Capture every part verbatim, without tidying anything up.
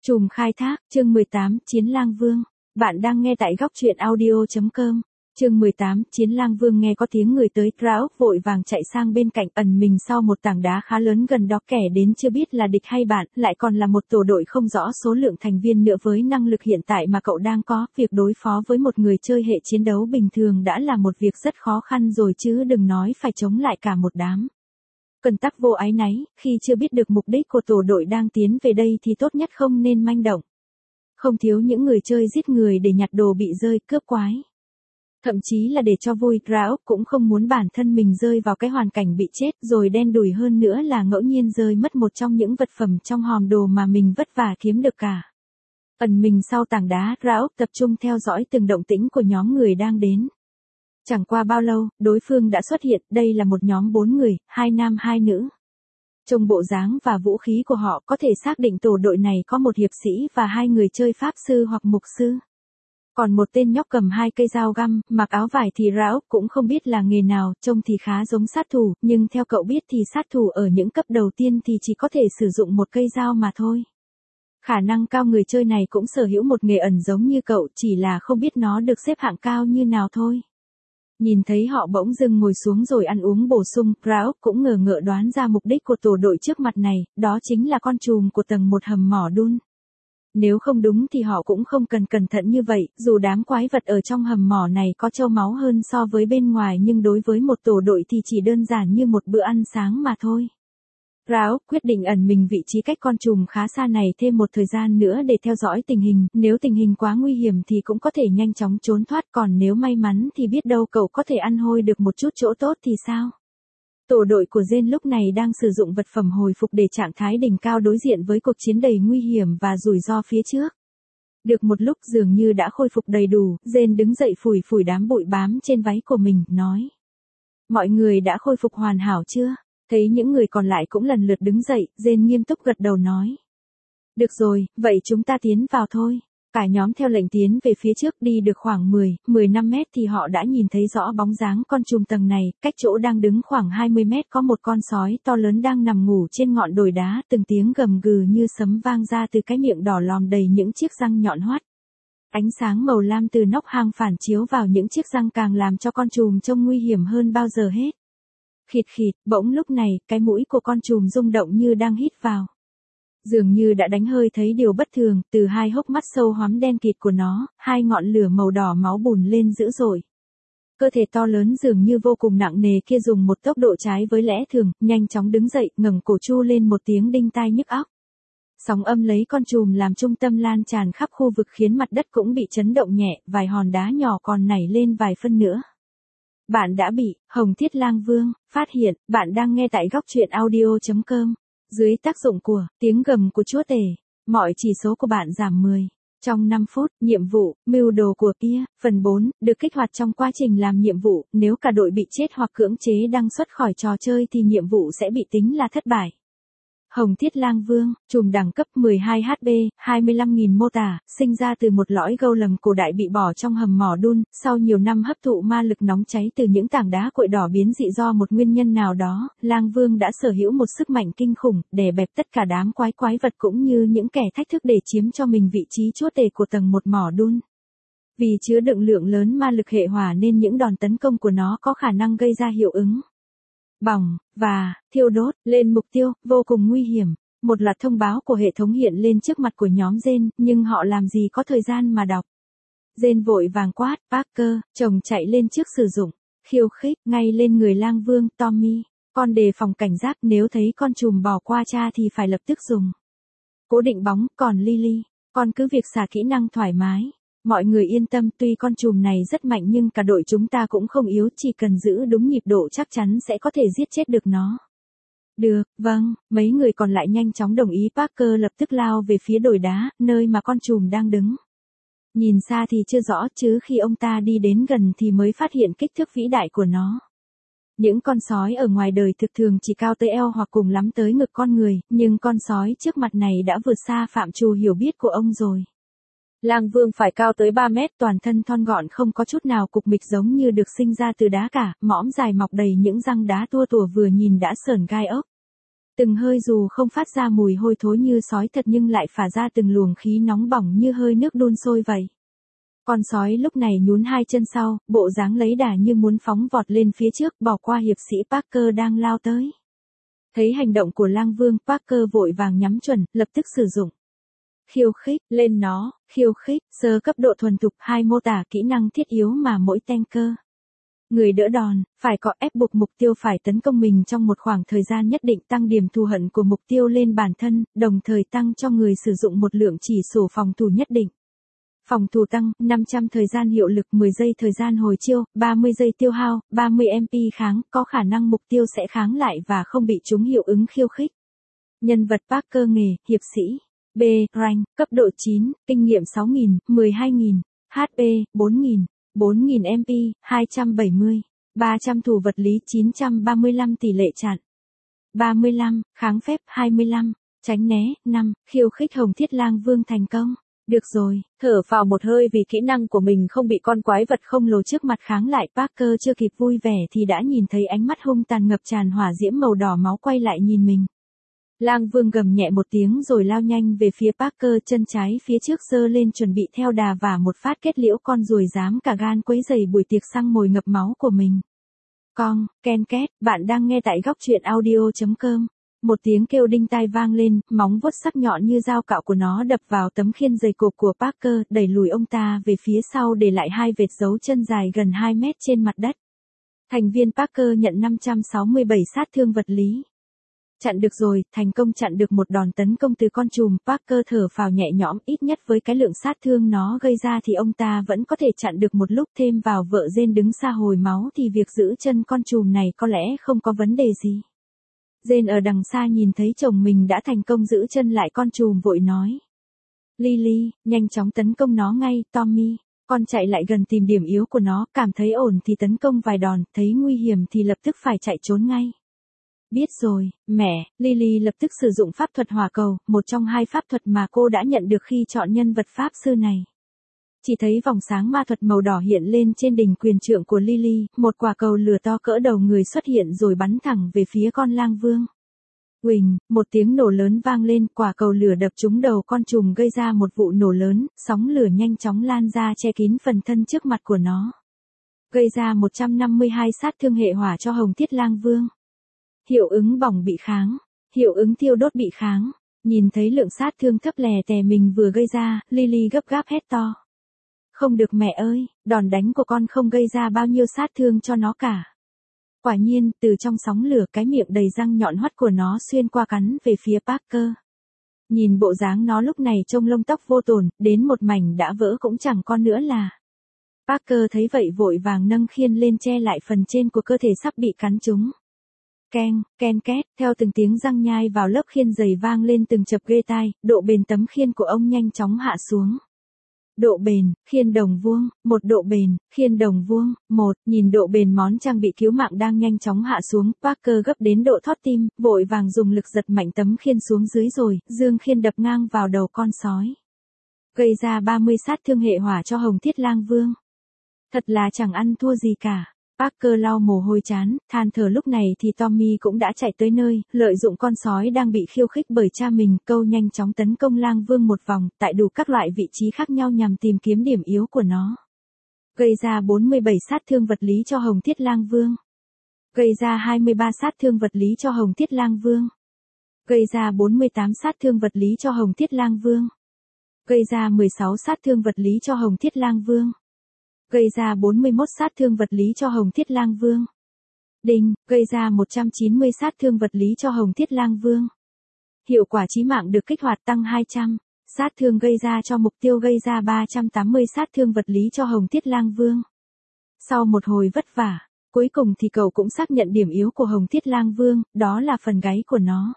Trùm khai thác, chương mười tám, Chiến Lang Vương. Bạn đang nghe tại góc truyện audio chấm com. Chương mười tám, Chiến Lang Vương. Nghe có tiếng người tới, Raoul vội vàng chạy sang bên cạnh, ẩn mình sau một tảng đá khá lớn gần đó. Kẻ đến chưa biết là địch hay bạn, lại còn là một tổ đội không rõ số lượng thành viên nữa. Với năng lực hiện tại mà cậu đang có, việc đối phó với một người chơi hệ chiến đấu bình thường đã là một việc rất khó khăn rồi chứ đừng nói phải chống lại cả một đám. Cần tắc vô áy náy, khi chưa biết được mục đích của tổ đội đang tiến về đây thì tốt nhất không nên manh động. Không thiếu những người chơi giết người để nhặt đồ bị rơi, cướp quái. Thậm chí là để cho vui, Raoul cũng không muốn bản thân mình rơi vào cái hoàn cảnh bị chết rồi đen đủi, hơn nữa là ngẫu nhiên rơi mất một trong những vật phẩm trong hòm đồ mà mình vất vả kiếm được cả. Ẩn mình sau tảng đá, Raoul tập trung theo dõi từng động tĩnh của nhóm người đang đến. Chẳng qua bao lâu, đối phương đã xuất hiện. Đây là một nhóm bốn người, hai nam hai nữ. Trông bộ dáng và vũ khí của họ có thể xác định tổ đội này có một hiệp sĩ và hai người chơi pháp sư hoặc mục sư. Còn một tên nhóc cầm hai cây dao găm, mặc áo vải thì Raoul cũng không biết là nghề nào, trông thì khá giống sát thủ, nhưng theo cậu biết thì sát thủ ở những cấp đầu tiên thì chỉ có thể sử dụng một cây dao mà thôi. Khả năng cao người chơi này cũng sở hữu một nghề ẩn giống như cậu, chỉ là không biết nó được xếp hạng cao như nào thôi. Nhìn thấy họ bỗng dưng ngồi xuống rồi ăn uống bổ sung, Raoul cũng ngờ ngợ đoán ra mục đích của tổ đội trước mặt này, đó chính là con trùm của tầng một hầm mỏ đun. Nếu không đúng thì họ cũng không cần cẩn thận như vậy, dù đám quái vật ở trong hầm mỏ này có trâu máu hơn so với bên ngoài, nhưng đối với một tổ đội thì chỉ đơn giản như một bữa ăn sáng mà thôi. Raoul quyết định ẩn mình vị trí cách con trùm khá xa này thêm một thời gian nữa để theo dõi tình hình, nếu tình hình quá nguy hiểm thì cũng có thể nhanh chóng trốn thoát, còn nếu may mắn thì biết đâu cậu có thể ăn hôi được một chút chỗ tốt thì sao. Tổ đội của Jane lúc này đang sử dụng vật phẩm hồi phục để trạng thái đỉnh cao đối diện với cuộc chiến đầy nguy hiểm và rủi ro phía trước. Được một lúc dường như đã khôi phục đầy đủ, Jane đứng dậy phủi phủi đám bụi bám trên váy của mình, nói. Mọi người đã khôi phục hoàn hảo chưa? Thấy những người còn lại cũng lần lượt đứng dậy, Jane nghiêm túc gật đầu nói. Được rồi, vậy chúng ta tiến vào thôi. Cả nhóm theo lệnh tiến về phía trước, đi được khoảng mười, mười lăm mét thì họ đã nhìn thấy rõ bóng dáng con trùm tầng này, cách chỗ đang đứng khoảng hai mươi mét có một con sói to lớn đang nằm ngủ trên ngọn đồi đá, từng tiếng gầm gừ như sấm vang ra từ cái miệng đỏ lòm đầy những chiếc răng nhọn hoắt. Ánh sáng màu lam từ nóc hang phản chiếu vào những chiếc răng càng làm cho con trùm trông nguy hiểm hơn bao giờ hết. Khịt khịt, bỗng lúc này, cái mũi của con trùm rung động như đang hít vào. Dường như đã đánh hơi thấy điều bất thường, từ hai hốc mắt sâu hoắm đen kịt của nó, hai ngọn lửa màu đỏ máu bùn lên dữ dội. Cơ thể to lớn dường như vô cùng nặng nề kia dùng một tốc độ trái với lẽ thường, nhanh chóng đứng dậy, ngẩng cổ chu lên một tiếng đinh tai nhức óc. Sóng âm lấy con trùm làm trung tâm lan tràn khắp khu vực khiến mặt đất cũng bị chấn động nhẹ, vài hòn đá nhỏ còn nảy lên vài phân nữa. Bạn đã bị Hồng Thiết Lang Vương phát hiện. Bạn đang nghe tại góc truyện audio chấm com. Dưới tác dụng của tiếng gầm của chúa tể, mọi chỉ số của bạn giảm mười. Trong năm phút, nhiệm vụ, mưu đồ của Pia, phần bốn, được kích hoạt trong quá trình làm nhiệm vụ. Nếu cả đội bị chết hoặc cưỡng chế đăng xuất khỏi trò chơi thì nhiệm vụ sẽ bị tính là thất bại. Hồng Thiết Lang Vương, trùm đẳng cấp mười hai H P, hai mươi lăm nghìn mô tả, sinh ra từ một lõi golem cổ đại bị bỏ trong hầm mỏ đun, sau nhiều năm hấp thụ ma lực nóng cháy từ những tảng đá cuội đỏ biến dị do một nguyên nhân nào đó, Lang Vương đã sở hữu một sức mạnh kinh khủng, đè bẹp tất cả đám quái quái vật cũng như những kẻ thách thức để chiếm cho mình vị trí chúa tể của tầng một mỏ đun. Vì chứa đựng lượng lớn ma lực hệ hỏa nên những đòn tấn công của nó có khả năng gây ra hiệu ứng bỏng và thiêu đốt lên mục tiêu, vô cùng nguy hiểm. Một loạt thông báo của hệ thống hiện lên trước mặt của nhóm Jane, nhưng họ làm gì có thời gian mà đọc. Jane vội vàng quát, Parker, chồng chạy lên trước sử dụng khiêu khích ngay lên người Lang Vương. Tommy, con đề phòng cảnh giác, nếu thấy con trùm bỏ qua cha thì phải lập tức dùng cố định bóng. Còn Lily, con cứ việc xả kỹ năng thoải mái. Mọi người yên tâm, tuy con trùm này rất mạnh nhưng cả đội chúng ta cũng không yếu, chỉ cần giữ đúng nhịp độ chắc chắn sẽ có thể giết chết được nó. Được, vâng, mấy người còn lại nhanh chóng đồng ý. Parker lập tức lao về phía đồi đá, nơi mà con trùm đang đứng. Nhìn xa thì chưa rõ, chứ khi ông ta đi đến gần thì mới phát hiện kích thước vĩ đại của nó. Những con sói ở ngoài đời thực thường chỉ cao tới eo hoặc cùng lắm tới ngực con người, nhưng con sói trước mặt này đã vượt xa phạm trù hiểu biết của ông rồi. Lang Vương phải cao tới ba mét, toàn thân thon gọn không có chút nào cục mịch giống như được sinh ra từ đá cả, mõm dài mọc đầy những răng đá tua tủa vừa nhìn đã sởn gai ốc. Từng hơi dù không phát ra mùi hôi thối như sói thật nhưng lại phả ra từng luồng khí nóng bỏng như hơi nước đun sôi vậy. Con sói lúc này nhún hai chân sau, bộ dáng lấy đà như muốn phóng vọt lên phía trước bỏ qua hiệp sĩ Parker đang lao tới. Thấy hành động của Lang Vương, Parker vội vàng nhắm chuẩn, lập tức sử dụng. Khiêu khích, lên nó, khiêu khích, sơ cấp độ thuần thục, hai mô tả kỹ năng thiết yếu mà mỗi tanker. Người đỡ đòn, phải có ép buộc mục tiêu phải tấn công mình trong một khoảng thời gian nhất định, tăng điểm thù hận của mục tiêu lên bản thân, đồng thời tăng cho người sử dụng một lượng chỉ số phòng thủ nhất định. Phòng thủ tăng, năm trăm thời gian hiệu lực, mười giây thời gian hồi chiêu, ba mươi giây tiêu hao, ba mươi em pê kháng, có khả năng mục tiêu sẽ kháng lại và không bị trúng hiệu ứng khiêu khích. Nhân vật Parker nghề, hiệp sĩ. B. Rank, cấp độ chín, kinh nghiệm sáu nghìn, mười hai nghìn, hát pê, bốn nghìn, bốn nghìn em pê, hai trăm bảy mươi, ba trăm thủ vật lý, chín trăm ba mươi lăm tỷ lệ chặn. ba mươi lăm, kháng phép, hai mươi lăm, tránh né, năm, khiêu khích Hồng Thiết Lang Vương thành công. Được rồi, thở phào một hơi vì kỹ năng của mình không bị con quái vật khổng lồ trước mặt kháng lại. Parker chưa kịp vui vẻ thì đã nhìn thấy ánh mắt hung tàn ngập tràn hỏa diễm màu đỏ máu quay lại nhìn mình. Lang Vương gầm nhẹ một tiếng rồi lao nhanh về phía Parker, chân trái phía trước giơ lên chuẩn bị theo đà và một phát kết liễu con ruồi dám cả gan quấy rầy buổi tiệc săn mồi ngập máu của mình. Con, ken két, bạn đang nghe tại góc truyện audio chấm com. Một tiếng kêu đinh tai vang lên, móng vuốt sắc nhọn như dao cạo của nó đập vào tấm khiên dày cộp của Parker, đẩy lùi ông ta về phía sau để lại hai vệt dấu chân dài gần hai mét trên mặt đất. Thành viên Parker nhận năm trăm sáu mươi bảy sát thương vật lý. Chặn được rồi, thành công chặn được một đòn tấn công từ con trùm. Parker thở phào nhẹ nhõm, ít nhất với cái lượng sát thương nó gây ra thì ông ta vẫn có thể chặn được một lúc, thêm vào vợ Jane đứng xa hồi máu thì việc giữ chân con trùm này có lẽ không có vấn đề gì. Jane ở đằng xa nhìn thấy chồng mình đã thành công giữ chân lại con trùm vội nói. Lily, nhanh chóng tấn công nó ngay, Tommy. Con chạy lại gần tìm điểm yếu của nó, cảm thấy ổn thì tấn công vài đòn, thấy nguy hiểm thì lập tức phải chạy trốn ngay. Biết rồi, mẹ. Lily lập tức sử dụng pháp thuật hỏa cầu, một trong hai pháp thuật mà cô đã nhận được khi chọn nhân vật pháp sư này. Chỉ thấy vòng sáng ma thuật màu đỏ hiện lên trên đỉnh quyền trượng của Lily, một quả cầu lửa to cỡ đầu người xuất hiện rồi bắn thẳng về phía con Lang Vương. Uỳnh, một tiếng nổ lớn vang lên, quả cầu lửa đập trúng đầu con trùm gây ra một vụ nổ lớn, sóng lửa nhanh chóng lan ra che kín phần thân trước mặt của nó. Gây ra một trăm năm mươi hai sát thương hệ hỏa cho Hồng Thiết Lang Vương. Hiệu ứng bỏng bị kháng, hiệu ứng thiêu đốt bị kháng. Nhìn thấy lượng sát thương thấp lè tè mình vừa gây ra, Lily gấp gáp hét to. Không được mẹ ơi, đòn đánh của con không gây ra bao nhiêu sát thương cho nó cả. Quả nhiên, từ trong sóng lửa cái miệng đầy răng nhọn hoắt của nó xuyên qua cắn về phía Parker. Nhìn bộ dáng nó lúc này trông lông tóc vô tổn, đến một mảnh đã vỡ cũng chẳng còn nữa là. Parker thấy vậy vội vàng nâng khiên lên che lại phần trên của cơ thể sắp bị cắn trúng. Keng, ken két, theo từng tiếng răng nhai vào lớp khiên dày vang lên từng chập ghê tai, độ bền tấm khiên của ông nhanh chóng hạ xuống. Độ bền, khiên đồng vuông, một độ bền, khiên đồng vuông, một, nhìn độ bền món trang bị cứu mạng đang nhanh chóng hạ xuống, Parker gấp đến độ thót tim, vội vàng dùng lực giật mạnh tấm khiên xuống dưới rồi, dương khiên đập ngang vào đầu con sói. Gây ra ba mươi sát thương hệ hỏa cho Hồng Thiết Lang Vương. Thật là chẳng ăn thua gì cả. Parker lau mồ hôi chán, than thở lúc này thì Tommy cũng đã chạy tới nơi, lợi dụng con sói đang bị khiêu khích bởi cha mình, câu nhanh chóng tấn công Lang Vương một vòng, tại đủ các loại vị trí khác nhau nhằm tìm kiếm điểm yếu của nó. Gây ra bốn mươi bảy sát thương vật lý cho Hồng Thiết Lang Vương. Gây ra hai mươi ba sát thương vật lý cho Hồng Thiết Lang Vương. Gây ra bốn mươi tám sát thương vật lý cho Hồng Thiết Lang Vương. Gây ra mười sáu sát thương vật lý cho Hồng Thiết Lang Vương. Gây ra bốn mươi mốt sát thương vật lý cho Hồng Thiết Lang Vương. Đinh, gây ra một trăm chín mươi sát thương vật lý cho Hồng Thiết Lang Vương. Hiệu quả chí mạng được kích hoạt tăng hai trăm. Sát thương gây ra cho mục tiêu gây ra ba trăm tám mươi sát thương vật lý cho Hồng Thiết Lang Vương. Sau một hồi vất vả, cuối cùng thì cậu cũng xác nhận điểm yếu của Hồng Thiết Lang Vương, đó là phần gáy của nó.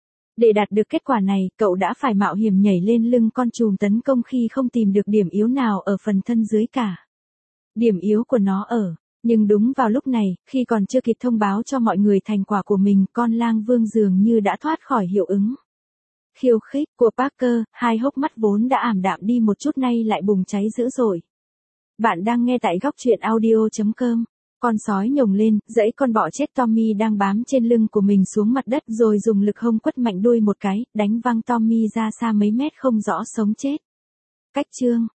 Để đạt được kết quả này, cậu đã phải mạo hiểm nhảy lên lưng con trùm tấn công khi không tìm được điểm yếu nào ở phần thân dưới cả. Điểm yếu của nó ở, nhưng đúng vào lúc này, khi còn chưa kịp thông báo cho mọi người thành quả của mình, con Lang Vương dường như đã thoát khỏi hiệu ứng khiêu khích của Parker, hai hốc mắt vốn đã ảm đạm đi một chút nay lại bùng cháy dữ dội. Bạn đang nghe tại góc truyện audio chấm com. Con sói nhồng lên, giẫy con bọ chết Tommy đang bám trên lưng của mình xuống mặt đất rồi dùng lực hông quất mạnh đuôi một cái, đánh văng Tommy ra xa mấy mét không rõ sống chết. Cách chương